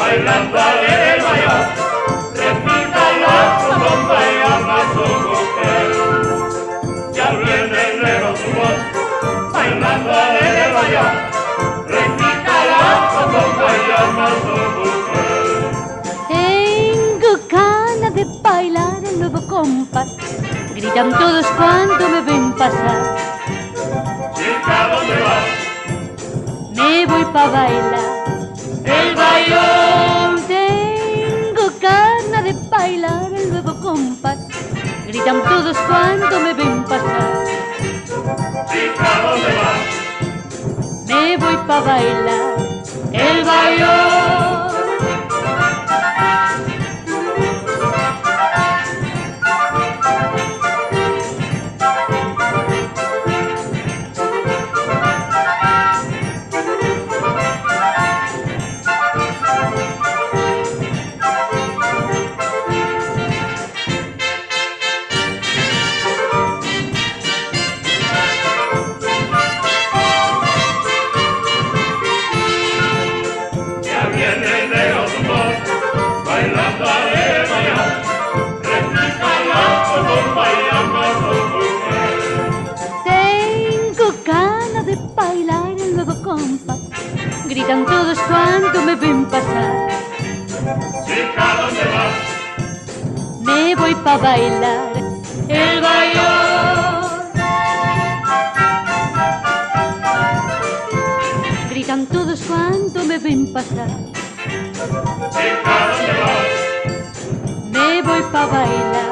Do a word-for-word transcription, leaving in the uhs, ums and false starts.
bailando alegre yo, repítalo como bailaba su mujer. Ya viene el negro su voz, bailando alegre yo, repítalo como bailaba su mujer. Tengo ganas de bailar el nuevo compás, gritan todos cuando me ven pasar. Chica, ¿dónde vas? Me voy pa' bailar El bailón. Tengo ganas de bailar el nuevo compás, gritan todos cuando me ven pasar. Chica, ¿dónde vas? Me voy pa' bailar el bailón. Bailando alegre yo, repítalo como bailaba su mujer. Tengo ganas de bailar el nuevo compás, gritan todos cuando me ven pasar. Chica, ¿dónde vas? Me voy pa' bailar el bailón. Gritan todos cuando me ven pasar. Chica, ¿dónde vas? Me voy pa' bailar